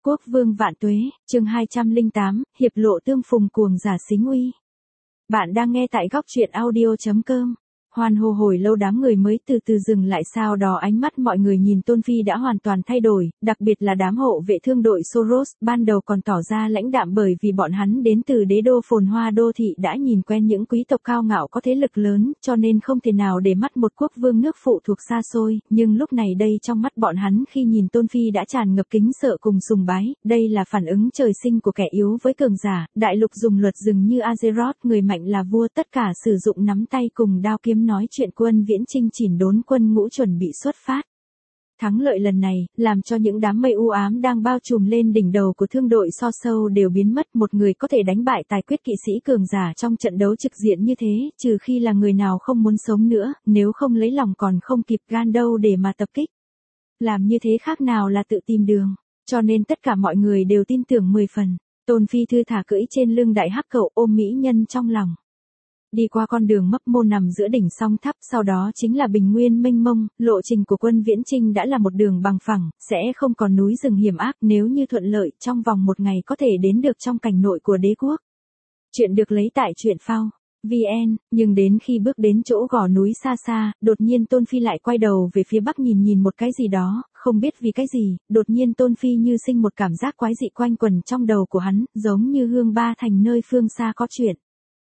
Quốc vương vạn tuế, chương 208, hiệp lộ tương phùng cuồng giả xính uy. Bạn đang nghe tại góc truyện audio.com. Hoan hô hồi lâu đám người mới từ từ dừng lại, sau đó ánh mắt mọi người nhìn Tôn Phi đã hoàn toàn thay đổi, đặc biệt là đám hộ vệ thương đội Soros, ban đầu còn tỏ ra lãnh đạm bởi vì bọn hắn đến từ đế đô phồn hoa đô thị đã nhìn quen những quý tộc cao ngạo có thế lực lớn, cho nên không thể nào để mắt một quốc vương nước phụ thuộc xa xôi, nhưng lúc này đây trong mắt bọn hắn khi nhìn Tôn Phi đã tràn ngập kính sợ cùng sùng bái, đây là phản ứng trời sinh của kẻ yếu với cường giả, đại lục dùng luật rừng như Azeroth, người mạnh là vua, tất cả sử dụng nắm tay cùng đao kiếm nói chuyện quân viễn chinh chỉnh đốn quân ngũ chuẩn bị xuất phát. Thắng lợi lần này, làm cho những đám mây u ám đang bao trùm lên đỉnh đầu của thương đội So Sâu đều biến mất, một người có thể đánh bại tài quyết kỵ sĩ cường giả trong trận đấu trực diện như thế, trừ khi là người nào không muốn sống nữa, nếu không lấy lòng còn không kịp gan đâu để mà tập kích. Làm như thế khác nào là tự tìm đường, cho nên tất cả mọi người đều tin tưởng 10 phần. Tôn Phi thư thả cưỡi trên lưng đại hắc cẩu ôm mỹ nhân trong lòng. Đi qua con đường mấp mô nằm giữa đỉnh song tháp, sau đó chính là bình nguyên mênh mông, lộ trình của quân viễn chinh đã là một đường bằng phẳng, sẽ không còn núi rừng hiểm ác, nếu như thuận lợi, trong vòng một ngày có thể đến được trong cảnh nội của đế quốc. Chuyện được lấy tại truyện phao VN, nhưng đến khi bước đến chỗ gò núi xa xa, đột nhiên Tôn Phi lại quay đầu về phía bắc nhìn một cái gì đó, không biết vì cái gì, đột nhiên Tôn Phi như sinh một cảm giác quái dị quanh quẩn trong đầu của hắn, giống như Hương Ba Thành nơi phương xa có chuyện.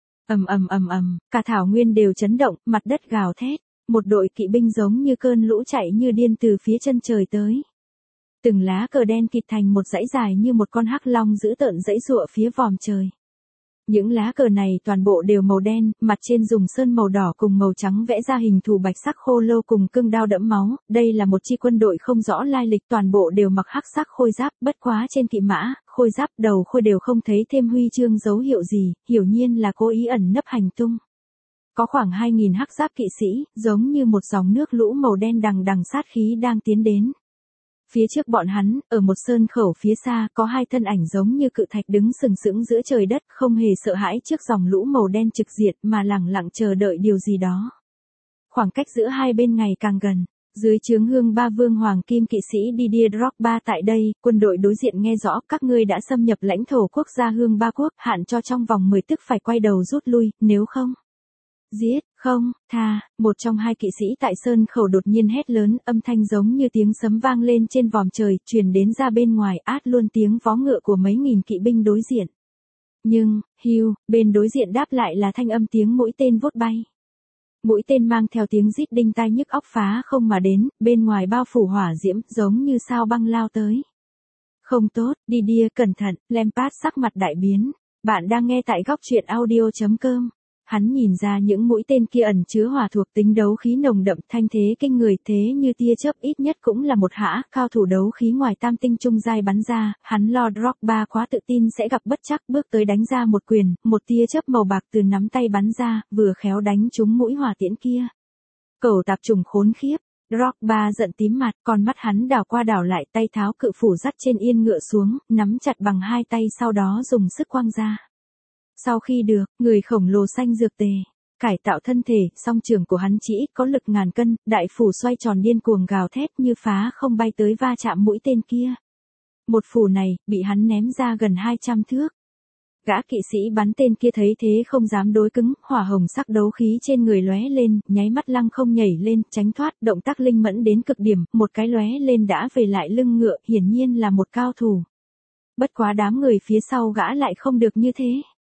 Cả thảo nguyên đều chấn động, mặt đất gào thét, một đội kỵ binh giống như cơn lũ chạy như điên từ phía chân trời tới. Từng lá cờ đen kịt thành một dãy dài như một con hắc long dữ tợn giãy giụa phía vòm trời. Những lá cờ này toàn bộ đều màu đen, mặt trên dùng sơn màu đỏ cùng màu trắng vẽ ra hình thù bạch sắc khô lâu cùng cương đao đẫm máu, đây là một chi quân đội không rõ lai lịch, toàn bộ đều mặc hắc sắc khôi giáp, bất quá trên kỵ mã, khôi giáp đầu khôi đều không thấy thêm huy chương dấu hiệu gì, hiển nhiên là cố ý ẩn nấp hành tung. Có khoảng 2.000 hắc giáp kỵ sĩ, giống như một dòng nước lũ màu đen đằng đằng sát khí đang tiến đến. Phía trước bọn hắn, ở một sơn khẩu phía xa, có hai thân ảnh giống như cự thạch đứng sừng sững giữa trời đất, không hề sợ hãi trước dòng lũ màu đen trực diệt mà lẳng lặng chờ đợi điều gì đó. Khoảng cách giữa hai bên ngày càng gần. Dưới trướng Hương Ba Vương Hoàng Kim kỵ sĩ Didier Drogba tại đây, quân đội đối diện nghe rõ, các ngươi đã xâm nhập lãnh thổ quốc gia Hương Ba quốc, hạn cho trong vòng 10 tức phải quay đầu rút lui, nếu không giết, không, tha, một trong hai kỵ sĩ tại sơn khẩu đột nhiên hét lớn, âm thanh giống như tiếng sấm vang lên trên vòm trời, truyền đến ra bên ngoài, át luôn tiếng vó ngựa của mấy nghìn kỵ binh đối diện. Nhưng, hiu, bên đối diện đáp lại là thanh âm tiếng mũi tên vút bay. Mũi tên mang theo tiếng rít đinh tai nhức óc phá không mà đến, bên ngoài bao phủ hỏa diễm, giống như sao băng lao tới. Không tốt, Didier cẩn thận, Lampard sắc mặt đại biến. Bạn đang nghe tại góc truyện audio.com. Hắn nhìn ra những mũi tên kia ẩn chứa hỏa thuộc tính đấu khí nồng đậm, thanh thế kinh người, thế như tia chớp, ít nhất cũng là một hã cao thủ đấu khí ngoài tam tinh trung giai bắn ra, hắn lo Drogba quá tự tin sẽ gặp bất trắc, bước tới đánh ra một quyền, một tia chớp màu bạc từ nắm tay bắn ra, vừa khéo đánh trúng mũi hỏa tiễn kia. Cẩu tạp trùng khốn khiếp. Drogba giận tím mặt, con mắt hắn đảo qua đảo lại, tay tháo cự phủ dắt trên yên ngựa xuống, nắm chặt bằng hai tay, sau đó dùng sức quăng ra. Sau khi được, người khổng lồ xanh dược tề, cải tạo thân thể, song trường của hắn chỉ ít có lực ngàn cân, đại phủ xoay tròn điên cuồng gào thét như phá không bay tới va chạm mũi tên kia. Một phủ này, bị hắn ném ra gần 200 thước. Gã kỵ sĩ bắn tên kia thấy thế không dám đối cứng, hỏa hồng sắc đấu khí trên người lóe lên, nháy mắt lăng không nhảy lên, tránh thoát, động tác linh mẫn đến cực điểm, một cái lóe lên đã về lại lưng ngựa, hiển nhiên là một cao thủ. Bất quá đám người phía sau gã lại không được như thế.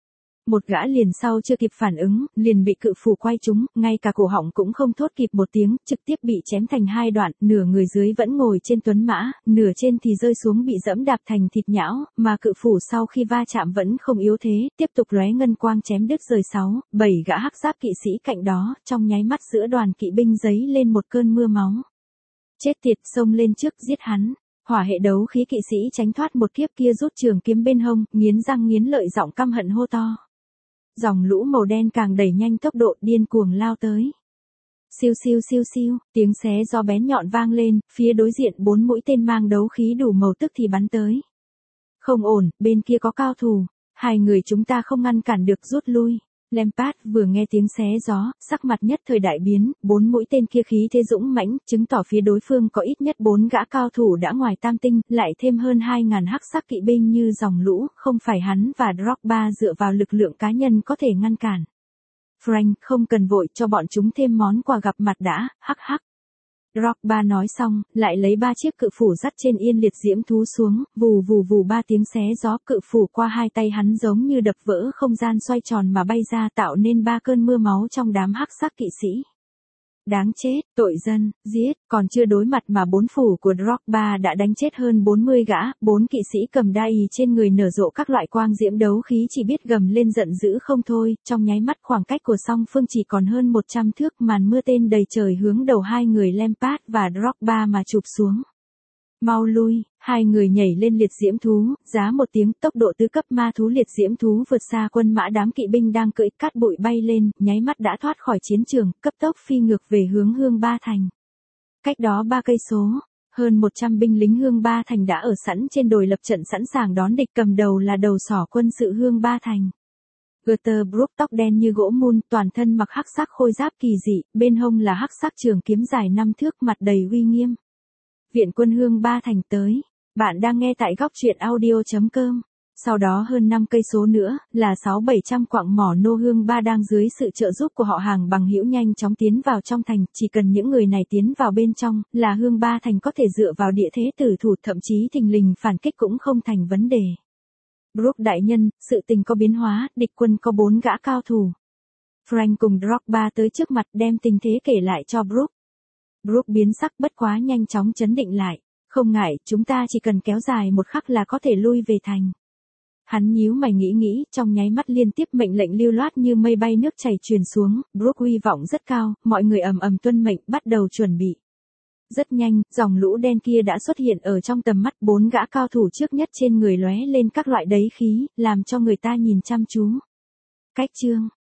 Một gã liền sau chưa kịp phản ứng, liền bị cự phủ quay trúng, ngay cả cổ họng cũng không thốt kịp một tiếng, trực tiếp bị chém thành hai đoạn, nửa người dưới vẫn ngồi trên tuấn mã, nửa trên thì rơi xuống bị dẫm đạp thành thịt nhão, mà cự phủ sau khi va chạm vẫn không yếu thế, tiếp tục lóe ngân quang chém đứt rời 7 gã hắc giáp kỵ sĩ cạnh đó, trong nháy mắt giữa đoàn kỵ binh giấy lên một cơn mưa máu. Chết tiệt, xông lên trước giết hắn. Hỏa hệ đấu khí kỵ sĩ tránh thoát một kiếp kia rút trường kiếm bên hông, nghiến răng nghiến lợi giọng căm hận hô to. Dòng lũ màu đen càng đẩy nhanh tốc độ, điên cuồng lao tới. Siêu siêu siêu siêu, tiếng xé gió bén nhọn vang lên, phía đối diện 4 mũi tên mang đấu khí đủ màu tức thì bắn tới. Không ổn, bên kia có cao thủ, hai người chúng ta không ngăn cản được, rút lui. Lampard vừa nghe tiếng xé gió, sắc mặt nhất thời đại biến, 4 mũi tên kia khí thế dũng mãnh, chứng tỏ phía đối phương có ít nhất 4 gã cao thủ đã ngoài tam tinh, lại thêm hơn 2.000 hắc sắc kỵ binh như dòng lũ, không phải hắn và Drogba dựa vào lực lượng cá nhân có thể ngăn cản. Frank, không cần vội, cho bọn chúng thêm món quà gặp mặt đã, hắc hắc. Drogba nói xong, lại lấy 3 chiếc cự phủ dắt trên yên liệt diễm thú xuống, vù vù vù 3 tiếng xé gió, cự phủ qua hai tay hắn giống như đập vỡ không gian xoay tròn mà bay ra, tạo nên 3 cơn mưa máu trong đám hắc sắc kỵ sĩ. Đáng chết, tội dân, giết, còn chưa đối mặt mà 4 phủ của Drogba đã đánh chết hơn 40 gã, 4 kỵ sĩ cầm đai trên người nở rộ các loại quang diễm đấu khí chỉ biết gầm lên giận dữ không thôi, trong nháy mắt khoảng cách của song phương chỉ còn hơn 100 thước, màn mưa tên đầy trời hướng đầu hai người Lampard và Drogba mà chụp xuống. Mau lui, hai người nhảy lên liệt diễm thú, giá một tiếng, tốc độ tứ cấp ma thú liệt diễm thú vượt xa quân mã, đám kỵ binh đang cưỡi, cát bụi bay lên, nháy mắt đã thoát khỏi chiến trường, cấp tốc phi ngược về hướng Hương Ba Thành. Cách đó 3 cây số, hơn 100 binh lính Hương Ba Thành đã ở sẵn trên đồi lập trận sẵn sàng đón địch, cầm đầu là đầu sỏ quân sự Hương Ba Thành. Gutter Brook tóc đen như gỗ mun, toàn thân mặc hắc sắc khôi giáp kỳ dị, bên hông là hắc sắc trường kiếm dài 5 thước, mặt đầy uy nghiêm. Viện quân Hương Ba Thành tới. Bạn đang nghe tại góc truyện audio.com. Sau đó hơn 5 cây số nữa, là 600-700 quặng mỏ nô Hương Ba đang dưới sự trợ giúp của họ hàng bằng hữu nhanh chóng tiến vào trong thành, chỉ cần những người này tiến vào bên trong, là Hương Ba Thành có thể dựa vào địa thế tử thủ, thậm chí thình lình phản kích cũng không thành vấn đề. Brook đại nhân, sự tình có biến hóa, địch quân có 4 gã cao thủ. Frank cùng Drogba tới trước mặt đem tình thế kể lại cho Brook. Brook biến sắc, bất quá nhanh chóng trấn định lại. Không ngại, chúng ta chỉ cần kéo dài một khắc là có thể lui về thành. Hắn nhíu mày nghĩ, trong nháy mắt liên tiếp mệnh lệnh lưu loát như mây bay nước chảy truyền xuống, Brook hy vọng rất cao, mọi người ầm ầm tuân mệnh, bắt đầu chuẩn bị. Rất nhanh, dòng lũ đen kia đã xuất hiện ở trong tầm mắt, 4 gã cao thủ trước nhất trên người lóe lên các loại đấy khí, làm cho người ta nhìn chăm chú. Cách chương